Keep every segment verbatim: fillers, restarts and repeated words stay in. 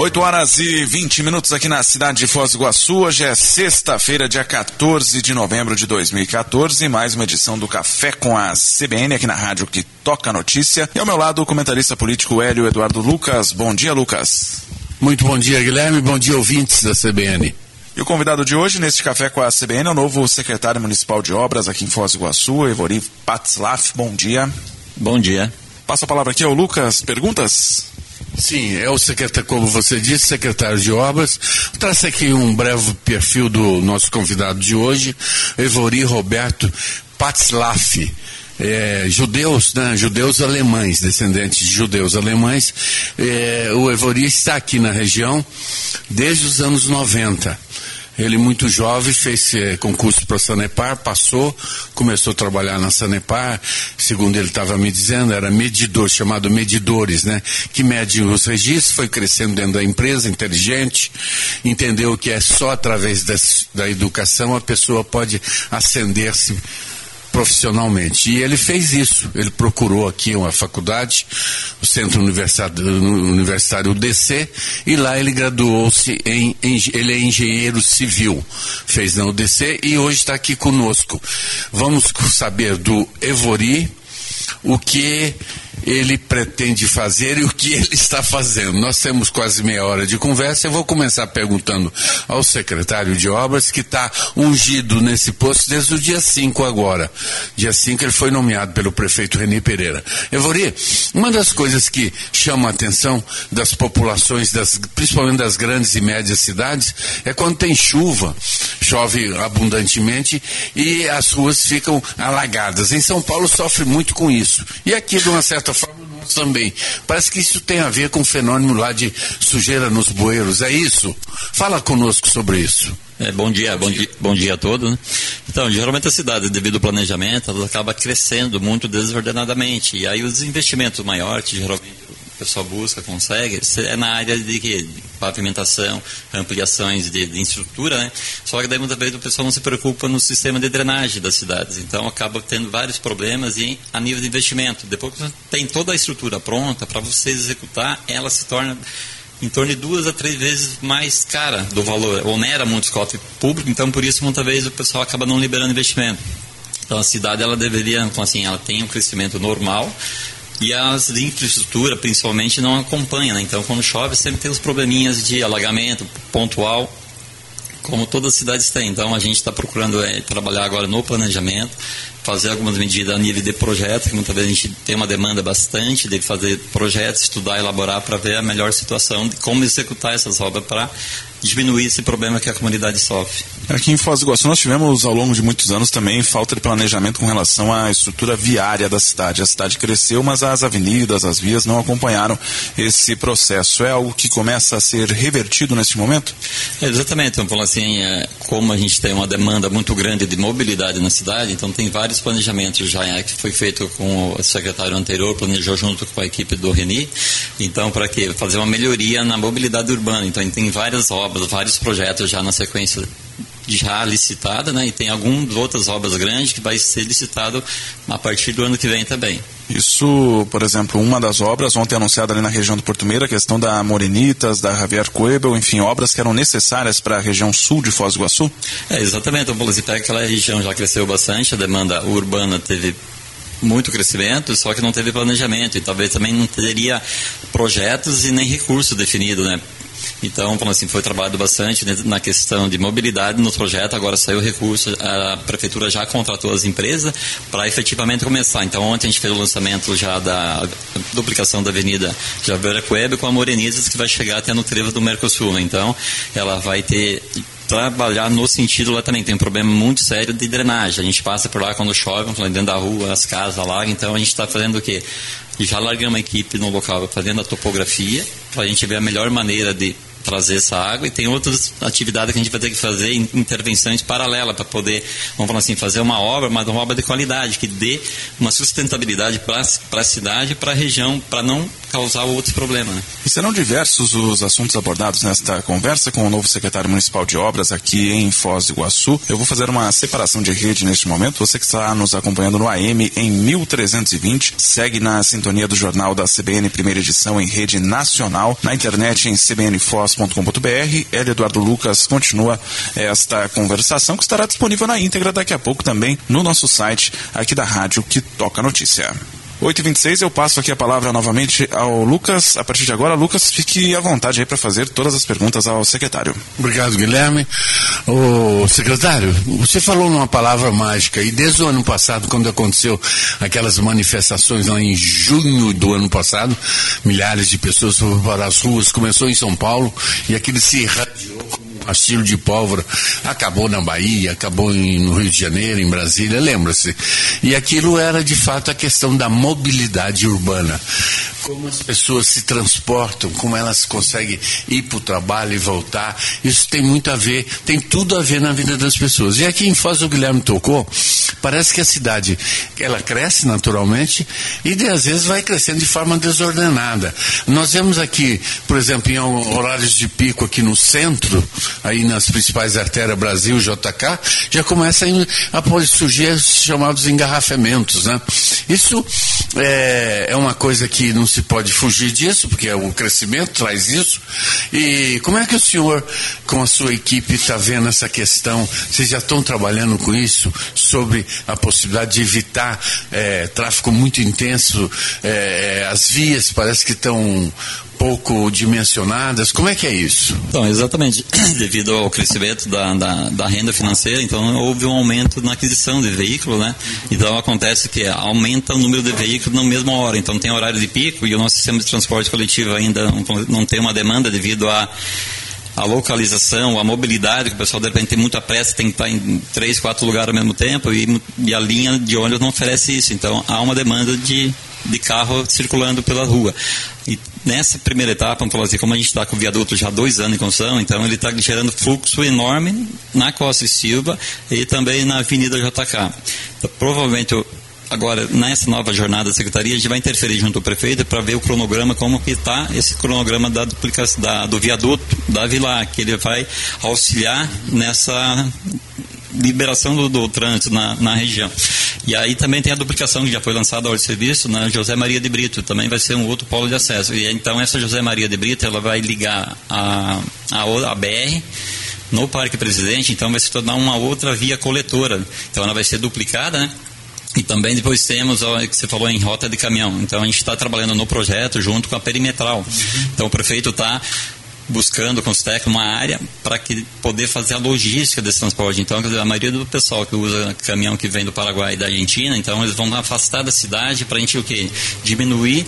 oito horas e vinte minutos aqui na cidade de Foz do Iguaçu. Hoje é sexta-feira, dia quatorze de novembro de dois mil e quatorze, mais uma edição do Café com a C B N aqui na rádio que toca a notícia. E ao meu lado o comentarista político Hélio Eduardo Lucas. Bom dia, Lucas. Muito bom dia, Guilherme. Bom dia, ouvintes da C B N. E o convidado de hoje neste Café com a C B N é o novo secretário municipal de obras aqui em Foz do Iguaçu, Evori Patzlaff. Bom dia. Bom dia. Passa a palavra aqui ao Lucas. Perguntas? Sim, é o secretário, como você disse, secretário de obras. Traça aqui um breve perfil do nosso convidado de hoje, Evori Roberto Patzlaff. É, judeus, né? Judeus alemães, descendentes de judeus alemães. É, o Evori está aqui na região desde os anos noventa. Ele, muito jovem, fez eh, concurso para a Sanepar, passou, começou a trabalhar na Sanepar, segundo ele estava me dizendo, era medidor, chamado medidores, né? Que mede os registros, foi crescendo dentro da empresa, inteligente, entendeu que é só através das, da educação a pessoa pode ascender-se profissionalmente. E ele fez isso. Ele procurou aqui uma faculdade, o Centro Universitário, Universitário U D C, e lá ele graduou-se em, em... Ele é engenheiro civil. Fez na U D C e hoje está aqui conosco. Vamos saber do Evori o que ele pretende fazer e o que ele está fazendo. Nós temos quase meia hora de conversa. Eu vou começar perguntando ao secretário de obras, que está ungido nesse posto desde o dia cinco agora. Dia cinco ele foi nomeado pelo prefeito Reni Pereira. Evori, uma das coisas que chama a atenção das populações, das, principalmente das grandes e médias cidades, é quando tem chuva, chove abundantemente e as ruas ficam alagadas. Em São Paulo sofre muito com isso. E aqui, de uma certa forma, nós também. Parece que isso tem a ver com o fenômeno lá de sujeira nos bueiros. É isso? Fala conosco sobre isso. É, bom dia, bom dia, bom dia a todos. Né? Então, geralmente a cidade, devido ao planejamento, ela acaba crescendo muito desordenadamente. E aí os investimentos maiores, que geralmente o pessoal busca, consegue, é na área de, de pavimentação, ampliações de, de estrutura, né? Só que daí muitas vezes o pessoal não se preocupa no sistema de drenagem das cidades. Então acaba tendo vários problemas e, a nível de investimento. Depois que tem toda a estrutura pronta, para você executar, ela se torna em torno de duas a três vezes mais cara do valor. Onera muito o cofre público, então por isso muitas vezes o pessoal acaba não liberando investimento. Então a cidade, ela deveria, então, assim, ela tem um crescimento normal, e as de infraestrutura, principalmente, não acompanham, né? Então, quando chove, sempre tem os probleminhas de alagamento pontual, como todas as cidades têm. Então, a gente está procurando é, trabalhar agora no planejamento, fazer algumas medidas a nível de projeto, que muitas vezes a gente tem uma demanda bastante de fazer projetos, estudar, elaborar, para ver a melhor situação de como executar essas obras para diminuir esse problema que a comunidade sofre. Aqui em Foz do Iguaçu nós tivemos ao longo de muitos anos também falta de planejamento com relação à estrutura viária da cidade. A cidade cresceu, mas as avenidas, as vias não acompanharam esse processo. É algo que começa a ser revertido neste momento? É, exatamente. Então, falando assim, é, como a gente tem uma demanda muito grande de mobilidade na cidade, então tem vários planejamentos já é, que foi feito com o secretário anterior, planejou junto com a equipe do Reni, então para quê? Fazer uma melhoria na mobilidade urbana. Então tem várias obras, vários projetos já na sequência já licitada, né? E tem algumas outras obras grandes que vai ser licitado a partir do ano que vem também. Isso, por exemplo, uma das obras ontem anunciada ali na região do Porto Meira, a questão da Morenitas, da Javier Coelho, enfim, obras que eram necessárias para a região sul de Foz do Iguaçu? É, exatamente. Então, você pega aquela região, já cresceu bastante, a demanda urbana teve muito crescimento, só que não teve planejamento e talvez também não teria projetos e nem recurso definido, né? Então, como assim, foi trabalhado bastante na questão de mobilidade no projeto, agora saiu o recurso, a prefeitura já contratou as empresas para efetivamente começar. Então, ontem a gente fez o lançamento já da duplicação da avenida Javier Coelho com a Morenitas, que vai chegar até no trevo do Mercosul. Então, ela vai ter trabalhar no sentido lá também, tem um problema muito sério de drenagem. A gente passa por lá quando chove, dentro da rua, as casas alagam, então a gente está fazendo o quê? Já largamos uma equipe no local fazendo a topografia, para a gente ver a melhor maneira de trazer essa água, e tem outras atividades que a gente vai ter que fazer, intervenções paralelas para poder, vamos falar assim, fazer uma obra, mas uma obra de qualidade, que dê uma sustentabilidade para a cidade, para a região, para não causar outros problemas. Né? E serão diversos os assuntos abordados nesta conversa com o novo secretário municipal de obras aqui em Foz do Iguaçu. Eu vou fazer uma separação de rede neste momento. Você que está nos acompanhando no A M em mil trezentos e vinte, segue na sintonia do jornal da C B N, primeira edição em rede nacional, na internet em c b n foz ponto com ponto b r. Hélio Eduardo Lucas continua esta conversação que estará disponível na íntegra daqui a pouco também no nosso site aqui da rádio que toca notícia. oito e vinte e seis, eu passo aqui a palavra novamente ao Lucas. A partir de agora, Lucas, fique à vontade aí para fazer todas as perguntas ao secretário. Obrigado, Guilherme. Ô, secretário, você falou numa palavra mágica, e desde o ano passado, quando aconteceu aquelas manifestações lá em junho do ano passado, milhares de pessoas foram para as ruas, começou em São Paulo, e aquilo se irradiou como um rastilho de pólvora, acabou na Bahia, acabou em, no Rio de Janeiro, em Brasília, lembra-se. E aquilo era de fato a questão da mobilidade urbana. Como as pessoas se transportam, como elas conseguem ir para o trabalho e voltar, isso tem muito a ver, tem tudo a ver na vida das pessoas. E aqui em Foz, o Guilherme tocou, parece que a cidade, ela cresce naturalmente e de, às vezes vai crescendo de forma desordenada. Nós vemos aqui, por exemplo, em horários de pico aqui no centro, aí nas principais artérias Brasil, J K, já começa a surgir os chamados engarrafamentos, né? Isso é, é uma coisa que não se pode fugir disso, porque o crescimento traz isso. E como é que o senhor, com a sua equipe, está vendo essa questão? Vocês já estão trabalhando com isso, sobre a possibilidade de evitar é, tráfego muito intenso? É, as vias parece que estão pouco dimensionadas. Como é que é isso? Então, exatamente. Devido ao crescimento da, da, da renda financeira, então houve um aumento na aquisição de veículo, né? Então acontece que aumenta o número de veículos na mesma hora. Então tem horário de pico e o nosso sistema de transporte coletivo ainda não, não tem uma demanda devido a a localização, a mobilidade, que o pessoal de repente tem muita pressa, tem que estar em três, quatro lugares ao mesmo tempo, e, e a linha de ônibus não oferece isso. Então há uma demanda de, de carro circulando pela rua. E nessa primeira etapa, vamos falar assim, como a gente está com o viaduto já há dois anos em construção, então ele está gerando fluxo enorme na Costa e Silva e também na Avenida J K. Então, provavelmente agora, nessa nova jornada da Secretaria, a gente vai interferir junto ao prefeito para ver o cronograma, como que está esse cronograma da duplicação, da, do viaduto da Vila, que ele vai auxiliar nessa liberação do, do trânsito na, na região. E aí também tem a duplicação que já foi lançada a ordem de serviço na José Maria de Brito, também vai ser um outro polo de acesso. E então essa José Maria de Brito, ela vai ligar a, a, a B R no Parque Presidente, então vai se tornar uma outra via coletora. Então ela vai ser duplicada, né? E também depois temos, ó, que você falou em rota de caminhão. Então a gente está trabalhando no projeto junto com a perimetral. Uhum. Então o prefeito está buscando com os técnicos uma área para que poder fazer a logística desse transporte. Então a maioria do pessoal que usa caminhão que vem do Paraguai e da Argentina, então eles vão afastar da cidade para a gente o quê? Diminuir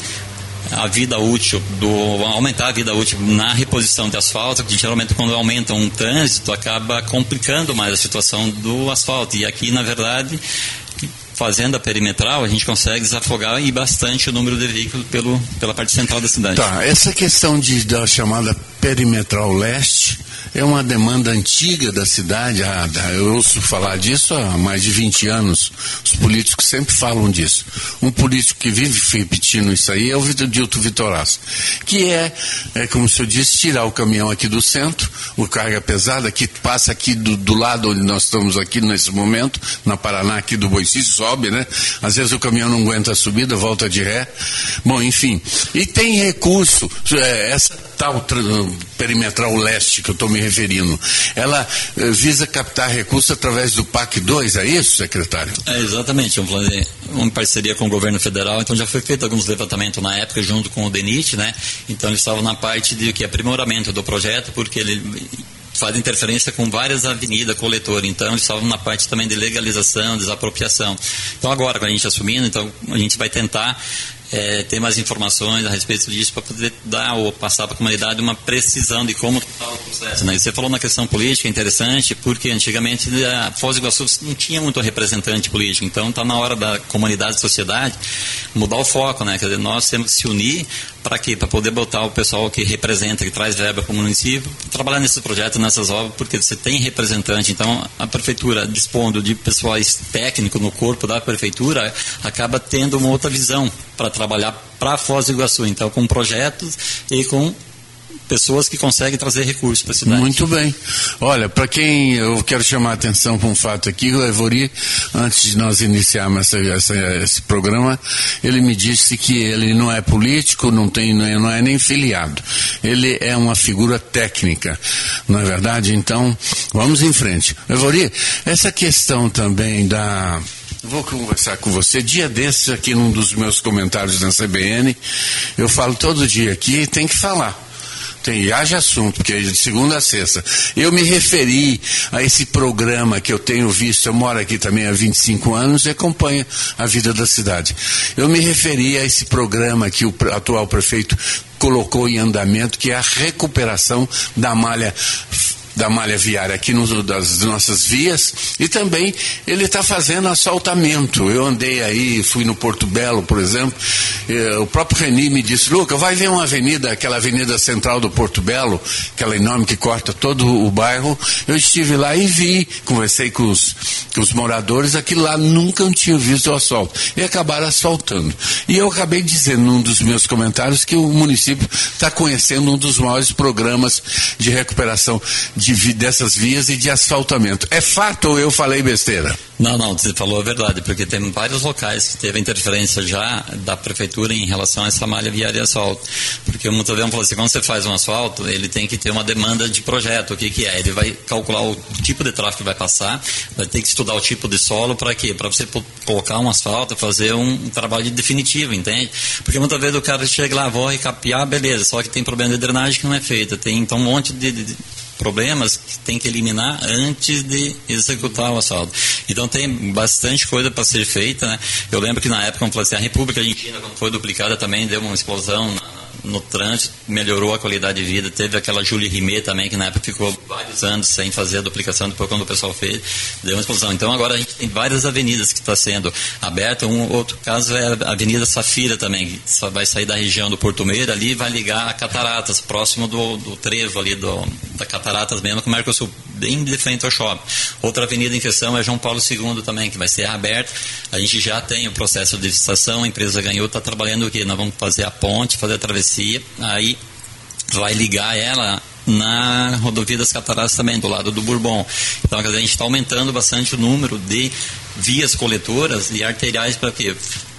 a vida útil, do, aumentar a vida útil na reposição de asfalto, que geralmente quando aumenta um trânsito acaba complicando mais a situação do asfalto. E aqui, na verdade, fazendo a perimetral, a gente consegue desafogar e bastante o número de veículos pelo, pela parte central da cidade. Tá, essa questão de, da chamada perimetral leste é uma demanda antiga da cidade. Ah, eu ouço falar disso há mais de vinte anos. Os políticos sempre falam disso. Um político que vive repetindo isso aí é o Dilto Vitorazzo, que é, é, como o senhor disse, tirar o caminhão aqui do centro, o carga pesada, que passa aqui do, do lado onde nós estamos aqui nesse momento, na Paraná, aqui do Boici, sobe, né? Às vezes o caminhão não aguenta a subida, volta de ré. Bom, enfim. E tem recurso, é, essa tal perimetral leste que eu estou me referindo, ela eh, visa captar recursos através do P A C dois, é isso, secretário? É, exatamente, um plano de, uma parceria com o governo federal, então já foi feito alguns levantamentos na época junto com o DENIT, né? Então eles estavam na parte de que aprimoramento do projeto, porque ele faz interferência com várias avenidas coletoras, então eles estavam na parte também de legalização, desapropriação. Então agora, com a gente assumindo, então a gente vai tentar É, ter mais informações a respeito disso para poder dar ou passar para a comunidade uma precisão de como está o processo. Né? Você falou na questão política, interessante, porque antigamente a Foz do Iguaçu não tinha muito representante político, então está na hora da comunidade e sociedade mudar o foco, né? Quer dizer, nós temos que se unir para quê? Para poder botar o pessoal que representa, que traz verba para o município, trabalhar nesses projetos, nessas obras, porque você tem representante, então a prefeitura dispondo de pessoais técnicos no corpo da prefeitura acaba tendo uma outra visão para trabalhar trabalhar para Foz do Iguaçu, então com projetos e com pessoas que conseguem trazer recursos para a cidade. Muito bem. Olha, para quem eu quero chamar a atenção para um fato aqui, o Evori, antes de nós iniciarmos essa, essa, esse programa, ele me disse que ele não é político, não, tem, não, é, não é nem filiado. Ele é uma figura técnica, não é verdade? Então, vamos em frente. Evori, essa questão também da... Vou conversar com você. Dia desses, aqui num dos meus comentários na C B N, eu falo todo dia aqui, tem que falar. Tem, haja assunto, porque é de segunda a sexta. Eu me referi a esse programa que eu tenho visto, eu moro aqui também há vinte e cinco anos e acompanho a vida da cidade. Eu me referi a esse programa que o atual prefeito colocou em andamento, que é a recuperação da malha da malha viária aqui no, das nossas vias, e também ele está fazendo asfaltamento. Eu andei aí, fui no Porto Belo, por exemplo, eh, o próprio Reni me disse: Luca, vai ver uma avenida, aquela avenida central do Porto Belo, aquela enorme que corta todo o bairro. Eu estive lá e vi, conversei com os, com os moradores, aquilo lá nunca tinha visto o asfalto, e acabaram asfaltando. E eu acabei dizendo num dos meus comentários que o município está conhecendo um dos maiores programas de recuperação de, dessas vias e de asfaltamento. É fato ou eu falei besteira? Não, não, você falou a verdade, porque tem vários locais que teve interferência já da prefeitura em relação a essa malha viária e asfalto. Porque muitas vezes falam assim, quando você faz um asfalto, ele tem que ter uma demanda de projeto. O que que é? Ele vai calcular o tipo de tráfego que vai passar, vai ter que estudar o tipo de solo, para quê? Para você colocar um asfalto, fazer um, um trabalho definitivo, entende? Porque muitas vezes o cara chega lá, vou recapear, beleza, só que tem problema de drenagem que não é feita. Tem então um monte de, de problemas que tem que eliminar antes de executar o asfalto. Então tem bastante coisa para ser feita, né? Eu lembro que na época, assim, a República Argentina, quando foi duplicada, também deu uma explosão na, no trânsito, melhorou a qualidade de vida. Teve aquela Julie Rimet também, que na época ficou vários anos sem fazer a duplicação, depois quando o pessoal fez, deu uma explosão. Então agora a gente tem várias avenidas que estão sendo abertas. Um outro caso é a Avenida Safira também, que só vai sair da região do Porto Meira ali e vai ligar a Cataratas, próximo do, do trevo ali do, da Cataratas mesmo, com o Mercosul, bem de frente ao shopping. Outra avenida em questão é João Paulo segundo também, que vai ser aberta. A gente já tem o processo de licitação, a empresa ganhou, está trabalhando o quê? Nós vamos fazer a ponte, fazer a travessia, aí vai ligar ela na rodovia das Cataratas também, do lado do Bourbon. Então, quer dizer, a gente está aumentando bastante o número de vias coletoras e arteriais para quê?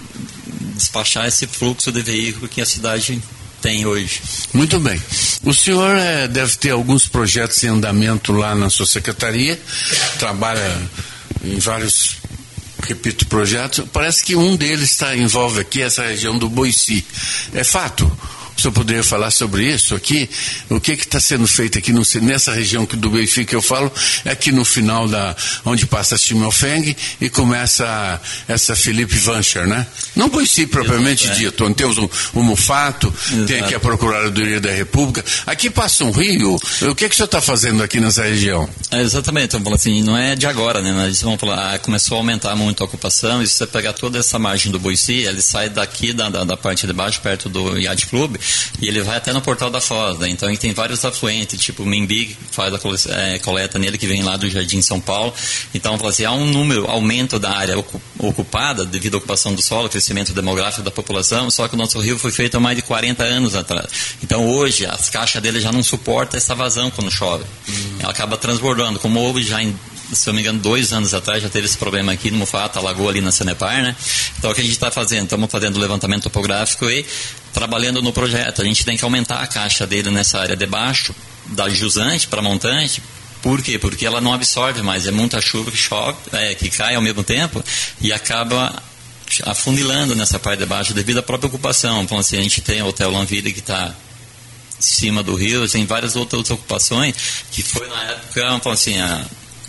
Despachar esse fluxo de veículo que a cidade tem hoje. Muito bem. O senhor é, deve ter alguns projetos em andamento lá na sua secretaria, trabalha em vários, repito, projetos. Parece que um deles está, envolve aqui essa região do Boici. É fato? O senhor poderia falar sobre isso aqui? O que está sendo feito aqui no, nessa região do Boici que eu falo? É aqui no final da, onde passa a Schimmelfeng e começa essa Felipe Vancher, né? Não Boici propriamente Exato, dito, onde temos um, um Mufato, Exato. Tem aqui a Procuradoria da República. Aqui passa um rio. O que, que o senhor está fazendo aqui nessa região? É, exatamente, vamos falar assim, não é de agora, né? Nós vamos falar, começou a aumentar muito a ocupação, e se você pegar toda essa margem do Boici, ele sai daqui da, da, da parte de baixo, perto do Yacht Club, e ele vai até no Portal da Foz, né? Então ele tem vários afluentes, tipo o Membi, que faz a coleta, é, coleta nele, que vem lá do Jardim São Paulo. Então, assim, há um número, aumento da área ocupada devido à ocupação do solo, crescimento demográfico da população, só que o nosso rio foi feito há mais de quarenta anos atrás. Então hoje as caixas dele já não suportam essa vazão quando chove. Hum. Ela acaba transbordando, como houve já em, se eu não me engano, dois anos atrás já teve esse problema aqui no Mufato, alagou ali na Sanepar, né? Então o que a gente está fazendo? Estamos fazendo levantamento topográfico e trabalhando no projeto. A gente tem que aumentar a caixa dele nessa área de baixo, da jusante para montante. Por quê? Porque ela não absorve mais, é muita chuva que chove, é, que cai ao mesmo tempo e acaba afunilando nessa parte de baixo devido à própria ocupação. Então assim, a gente tem o Hotel Lanville que está em cima do rio, tem várias outras ocupações que foi na época, então, assim, a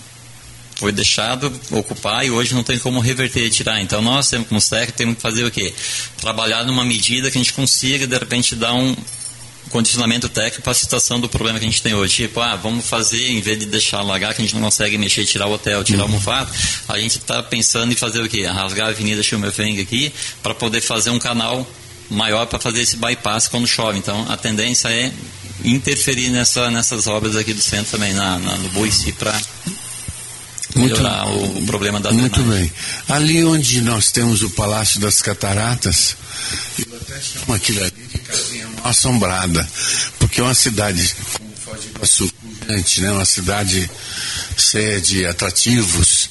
foi deixado ocupar e hoje não tem como reverter e tirar. Então nós temos como técnicos, temos que fazer o quê? Trabalhar numa medida que a gente consiga de repente dar um condicionamento técnico para a situação do problema que a gente tem hoje. Tipo, ah, vamos fazer, em vez de deixar alagar, que a gente não consegue mexer, tirar o hotel, tirar uhum. o Mufato, a gente está pensando em fazer o quê? Rasgar a Avenida Schimmelfeng aqui para poder fazer um canal maior para fazer esse bypass quando chove. Então a tendência é interferir nessa, nessas obras aqui do centro também, na, na, no Boici, para melhorar muito, o problema da drenagem. Muito bem. Ali onde nós temos o Palácio das Cataratas, eu até chamo aquilo ali de casinha mal assombrada, porque é uma cidade como Foz do Iguaçu, gigante, né? Uma cidade cheia de atrativos.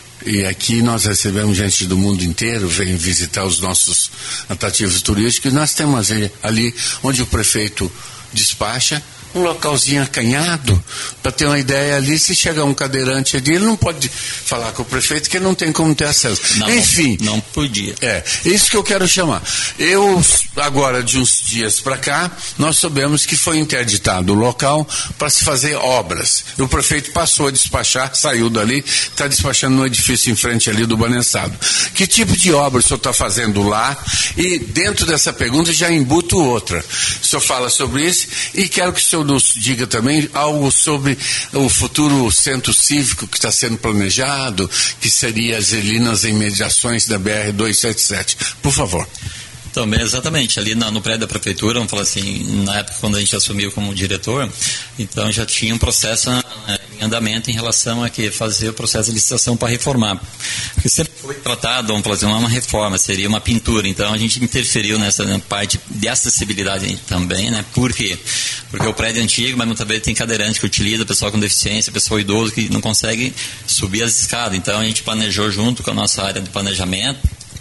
E aqui nós recebemos gente do mundo inteiro, vem visitar os nossos atrativos turísticos, e nós temos ali onde o prefeito despacha, um localzinho acanhado, para ter uma ideia ali, se chegar um cadeirante ali, ele não pode falar com o prefeito que ele não tem como ter acesso. Não, Enfim. Não podia. É, isso que eu quero chamar. Eu, agora de uns dias para cá, nós soubemos que foi interditado o local para se fazer obras. O prefeito passou a despachar, saiu dali, está despachando no edifício em frente ali do Banestado. Que tipo de obra o senhor está fazendo lá? E dentro dessa pergunta já embuto outra. O senhor fala sobre isso e quero que o senhor nos diga também algo sobre o futuro centro cívico que está sendo planejado, que seria as ali nas imediações da B R duzentos e setenta e sete. Por favor. Também, exatamente, ali no, no prédio da prefeitura, vamos falar assim, na época quando a gente assumiu como diretor, então já tinha um processo né, em andamento em relação a que fazer o processo de licitação para reformar. Porque sempre foi tratado, vamos falar assim, não é uma reforma, seria uma pintura, então a gente interferiu nessa parte de acessibilidade também, né? Por quê? Porque o prédio é antigo, mas muitas vezes tem cadeirante que utiliza, pessoal com deficiência, pessoal idoso que não consegue subir as escadas, então a gente planejou junto com a nossa área de planejamento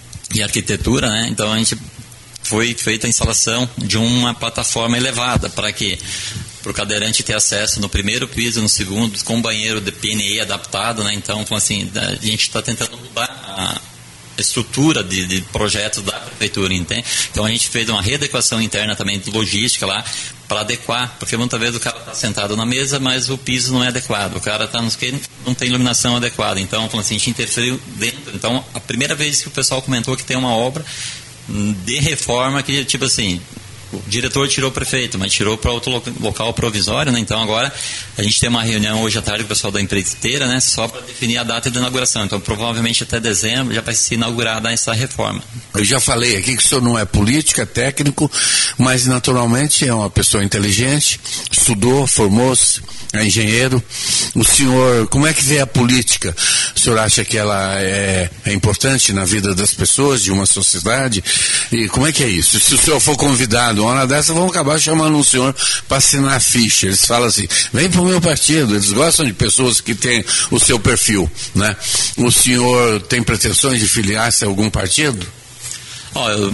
e arquitetura, né? Então a gente foi feita a instalação de uma plataforma elevada, para quê? Para o cadeirante ter acesso no primeiro piso, no segundo, com banheiro de P N E adaptado, né? Então, assim, a gente está tentando mudar a estrutura de, de projetos da prefeitura, entende? Então a gente fez uma readequação interna também de logística lá, para adequar, porque muitas vezes o cara está sentado na mesa, mas o piso não é adequado, o cara tá, não tem iluminação adequada, então assim, a gente interferiu dentro. Então a primeira vez que o pessoal comentou que tem uma obra de reforma que, tipo assim, o diretor tirou o prefeito, mas tirou para outro local provisório, né? Então agora a gente tem uma reunião hoje à tarde com o pessoal da empreiteira, né? Só para definir a data de inauguração. Então provavelmente até dezembro já vai se inaugurar essa reforma. Eu já falei aqui que o senhor não é político, é técnico, mas naturalmente é uma pessoa inteligente, estudou, formou-se, é engenheiro. O senhor, como é que vê a política? O senhor acha que ela é, é importante na vida das pessoas, de uma sociedade? E como é que é isso? Se o senhor for convidado, uma hora dessa, vão acabar chamando um senhor para assinar a ficha. Eles falam assim, vem para o meu partido. Eles gostam de pessoas que têm o seu perfil, né? O senhor tem pretensões de filiar-se a algum partido? Oh, eu,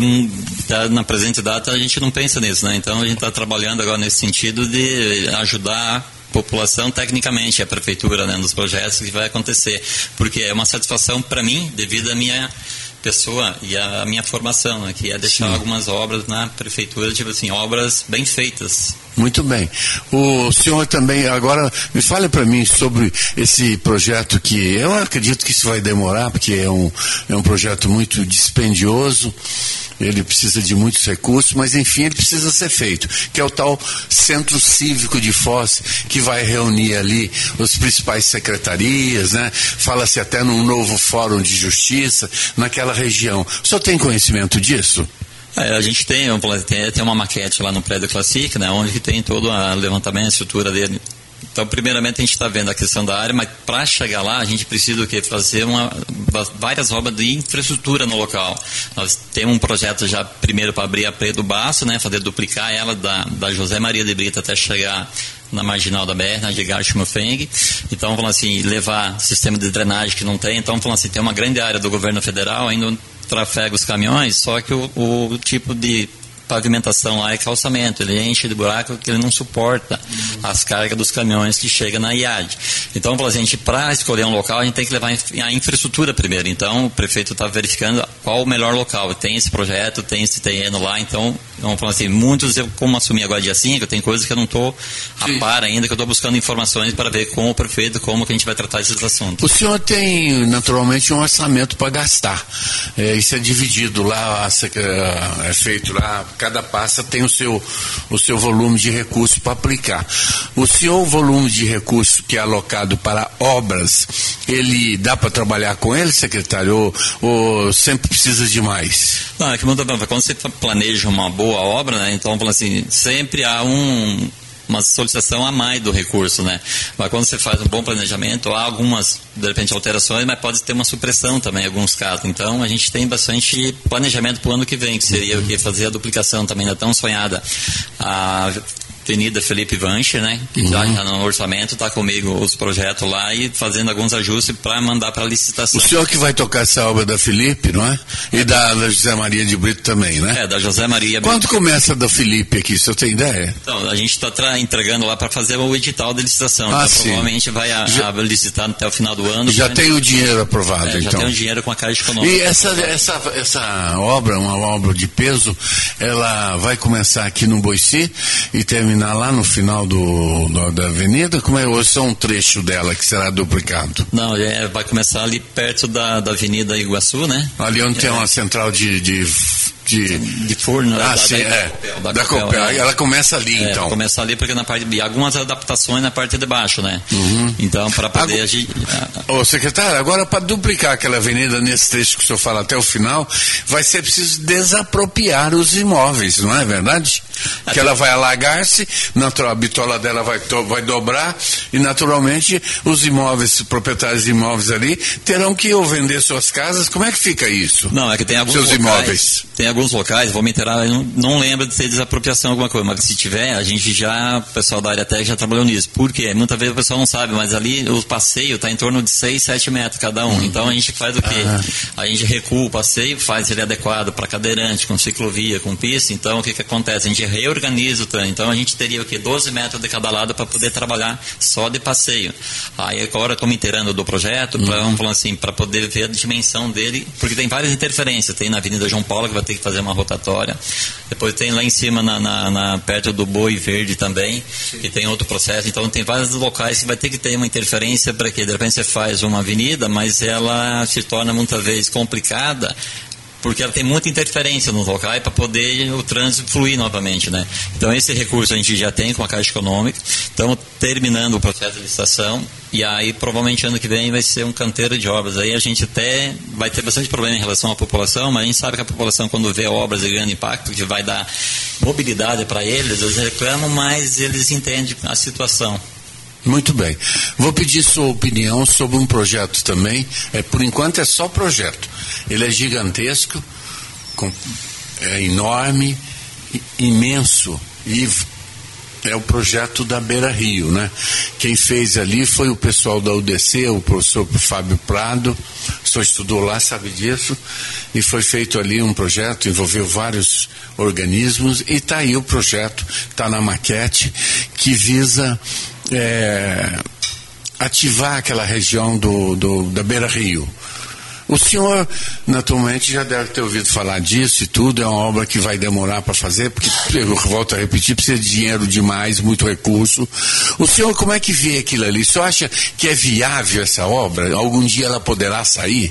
na presente data a gente não pensa nisso, né? Então a gente está trabalhando agora nesse sentido de ajudar a população tecnicamente, a prefeitura, né, nos projetos que vai acontecer, porque é uma satisfação para mim devido à minha pessoa e à minha formação, né, que é deixar Sim. algumas obras na prefeitura, tipo assim, obras bem feitas. Muito bem. O senhor também, agora, me fale para mim sobre esse projeto que eu acredito que isso vai demorar, porque é um, é um projeto muito dispendioso, ele precisa de muitos recursos, mas enfim, ele precisa ser feito, que é o tal Centro Cívico de Foz, que vai reunir ali as principais secretarias, né? Fala-se até num novo fórum de justiça naquela região. O senhor tem conhecimento disso? É, a gente tem, tem, tem uma maquete lá no prédio Classic, né, onde tem todo o levantamento, a estrutura dele. Então, primeiramente, a gente está vendo a questão da área, mas para chegar lá, a gente precisa o quê? Fazer uma, várias obras de infraestrutura no local. Nós temos um projeto já, primeiro, para abrir a Praia do Baço, né, fazer duplicar ela da, da José Maria de Brito até chegar na marginal da B R, na Edgar Schmufeng. Então, falando assim, levar sistema de drenagem que não tem. Então, falando assim, tem uma grande área do governo federal, ainda trafega os caminhões, só que o, o tipo de pavimentação lá é calçamento, ele enche de buraco que ele não suporta uhum. as cargas dos caminhões que chegam na I A D. Então, a gente, para escolher um local, a gente tem que levar a infraestrutura primeiro. Então, o prefeito está verificando qual o melhor local. Tem esse projeto, tem esse terreno lá, então, vamos falar assim, muitos, eu como assumi agora dia cinco, tem coisas que eu não estou a par ainda, que eu estou buscando informações para ver com o prefeito como que a gente vai tratar esses assuntos. O senhor tem, naturalmente, um orçamento para gastar. É, isso é dividido lá, é feito lá, cada pasta tem o seu, o seu volume de recursos para aplicar. O seu volume de recursos que é alocado para obras, ele dá para trabalhar com ele, secretário, ou, ou sempre precisa de mais? Não, é que quando você planeja uma boa obra, né, então assim, sempre há um uma solicitação a mais do recurso, né? Mas quando você faz um bom planejamento, há algumas, de repente, alterações, mas pode ter uma supressão também em alguns casos. Então, a gente tem bastante planejamento para o ano que vem, que seria o que fazer a duplicação também da tão sonhada a Avenida Felipe Vanche, né? Que uhum. já está no orçamento, está comigo os projetos lá e fazendo alguns ajustes para mandar para licitação. O senhor que vai tocar essa obra da Felipe, não é? E da, da José Maria de Brito também, né? É, da José Maria Brito. Quanto começa da Felipe aqui, o senhor tem ideia? Então, a gente está entregando lá para fazer o edital de licitação. Ah, então, sim. Provavelmente vai a, já, a licitar até o final do ano. Já tem o dinheiro aprovado, é, então. Já tem o dinheiro com a Caixa Econômica. E essa, essa, essa obra, uma obra de peso, ela vai começar aqui no Boici e terminar lá no final Do, do, da avenida? Como é? Ou só um trecho dela que será duplicado? Não, é, vai começar ali perto da, da Avenida Iguaçu, né? Ali onde é, tem uma central de... de... De, de forno, ah, da, sim, da, é. Copel, da da Copel, Copel. é. Ela começa ali, é, então. Começa ali porque na parte de algumas adaptações na parte de baixo, né? Uhum. Então, para poder agora, a gente... Ô, secretário, agora para duplicar aquela avenida nesse trecho que o senhor fala até o final, vai ser preciso desapropriar os imóveis, não é verdade? Até que ela vai alagar-se, natural, a bitola dela vai, to, vai dobrar e naturalmente os imóveis, proprietários de imóveis ali, terão que ou vender suas casas. Como é que fica isso? Não, é que tem alguns seus locais, imóveis. Tem alguns locais, vou me eu não, não lembro de ter desapropriação alguma coisa, mas se tiver, a gente já, o pessoal da área técnica já trabalhou nisso. Por quê? Muitas vezes o pessoal não sabe, mas ali o passeio está em torno de seis, sete metros cada um. Então a gente faz o quê? Ah. A gente recua o passeio, faz ele adequado para cadeirante, com ciclovia, com pista. Então o que que acontece? A gente reorganiza o trânsito. Então a gente teria o quê? doze metros de cada lado para poder trabalhar só de passeio. Aí agora estou me inteirando do projeto, pra, vamos falar assim, para poder ver a dimensão dele, porque tem várias interferências. Tem na Avenida João Paulo que vai ter que fazer uma rotatória. Depois tem lá em cima, na, na, na, perto do Boi Verde também, sim, que tem outro processo. Então tem vários locais que vai ter que ter uma interferência para que de repente você faz uma avenida, mas ela se torna muitas vezes complicada, porque ela tem muita interferência nos locais para poder o trânsito fluir novamente, né? Então esse recurso a gente já tem com a Caixa Econômica, estamos terminando o processo de licitação e aí provavelmente ano que vem vai ser um canteiro de obras. Aí a gente até vai ter bastante problema em relação à população, mas a gente sabe que a população quando vê obras de grande impacto, que vai dar mobilidade para eles, eles reclamam, mas eles entendem a situação. Muito bem. Vou pedir sua opinião sobre um projeto também. É, por enquanto é só projeto. Ele é gigantesco, com, é enorme, imenso. E é o projeto da Beira Rio, né? Quem fez ali foi o pessoal da U D C, o professor Fábio Prado. O senhor estudou lá, sabe disso. E foi feito ali um projeto, envolveu vários organismos. E está aí o projeto, está na maquete, que visa... É, ativar aquela região do, do, da Beira Rio. O senhor, naturalmente, já deve ter ouvido falar disso e tudo, é uma obra que vai demorar para fazer, porque, eu volto a repetir, precisa de dinheiro demais, muito recurso. O senhor, como é que vê aquilo ali? O senhor acha que é viável essa obra? Algum dia ela poderá sair?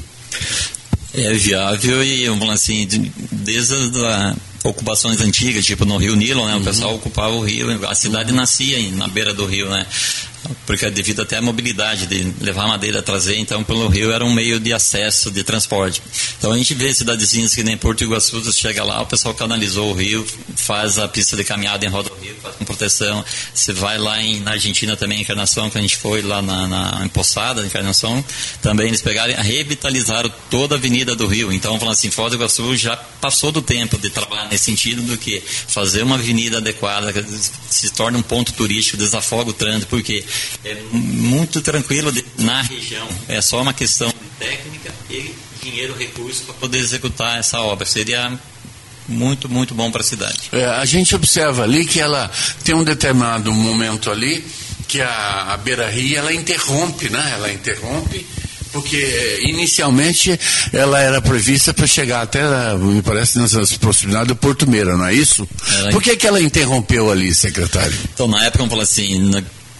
É viável e, vamos falar assim, desde a ocupações antigas, tipo no Rio Nilo, né? O uhum. pessoal ocupava o rio, a cidade nascia na beira do rio, né? Porque devido até à mobilidade de levar madeira, trazer, então pelo rio era um meio de acesso, de transporte. Então a gente vê cidadezinhas que nem Porto Iguaçu, você chega lá, o pessoal canalizou o rio, faz a pista de caminhada em roda do rio, faz com proteção. Você vai lá em, na Argentina também, em Encarnação, que a gente foi lá na, na em Poçada, em Encarnação, também eles pegaram, revitalizaram toda a avenida do rio. Então, falando assim, Foz do Iguaçu já passou do tempo de trabalhar nesse sentido do que fazer uma avenida adequada, que se torne um ponto turístico, desafoga o trânsito, porque é muito tranquilo de, na região. É só uma questão de técnica e dinheiro, recurso para poder executar essa obra. Seria muito, muito bom para a cidade. É, a gente observa ali que ela tem um determinado momento ali que a, a Beira Rio, ela interrompe, né? Ela interrompe porque inicialmente ela era prevista para chegar até, me parece, nessas proximidades do Porto Meira, não é isso? Ela... Por que que ela interrompeu ali, secretário? Então, na época, vamos falar assim, na...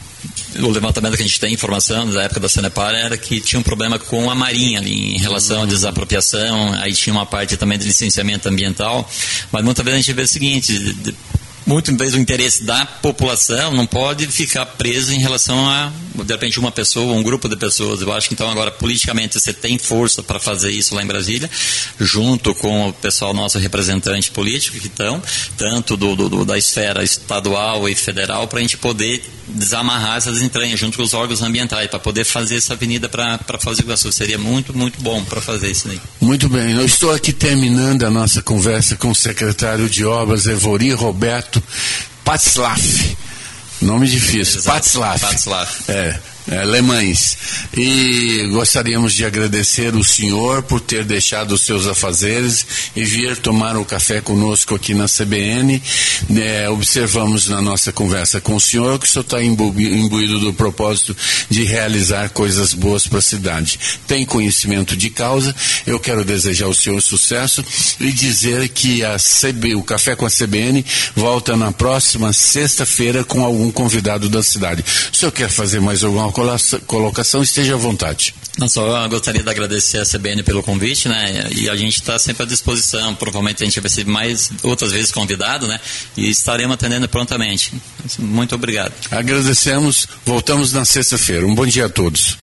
o levantamento que a gente tem, informação da época da Sanepar, era que tinha um problema com a Marinha ali, em relação à desapropriação, aí tinha uma parte também de licenciamento ambiental, mas muitas vezes a gente vê o seguinte, muito em vez do interesse da população, não pode ficar preso em relação a, de repente, uma pessoa, um grupo de pessoas. Eu acho que então agora politicamente você tem força para fazer isso lá em Brasília, junto com o pessoal nosso representante político que estão, tanto do, do, da esfera estadual e federal, para a gente poder desamarrar essas entranhas junto com os órgãos ambientais, para poder fazer essa avenida para Foz do Iguaçu. Seria muito, muito bom para fazer isso aí. Muito bem, eu estou aqui terminando a nossa conversa com o secretário de Obras, Evori Roberto Patzlaff. Nome difícil, Patzlaff. Patzlaff. É. É, alemães. E gostaríamos de agradecer o senhor por ter deixado os seus afazeres e vir tomar o café conosco aqui na C B N. É, observamos na nossa conversa com o senhor que o senhor está imbuído do propósito de realizar coisas boas para a cidade. Tem conhecimento de causa. Eu quero desejar ao senhor sucesso e dizer que a C B, o Café com a C B N volta na próxima sexta-feira com algum convidado da cidade. O senhor quer fazer mais alguma colocação? Esteja à vontade. Não, só gostaria de agradecer a C B N pelo convite, né? E a gente está sempre à disposição. Provavelmente a gente vai ser mais outras vezes convidado, né? E estaremos atendendo prontamente. Muito obrigado. Agradecemos. Voltamos na sexta-feira. Um bom dia a todos.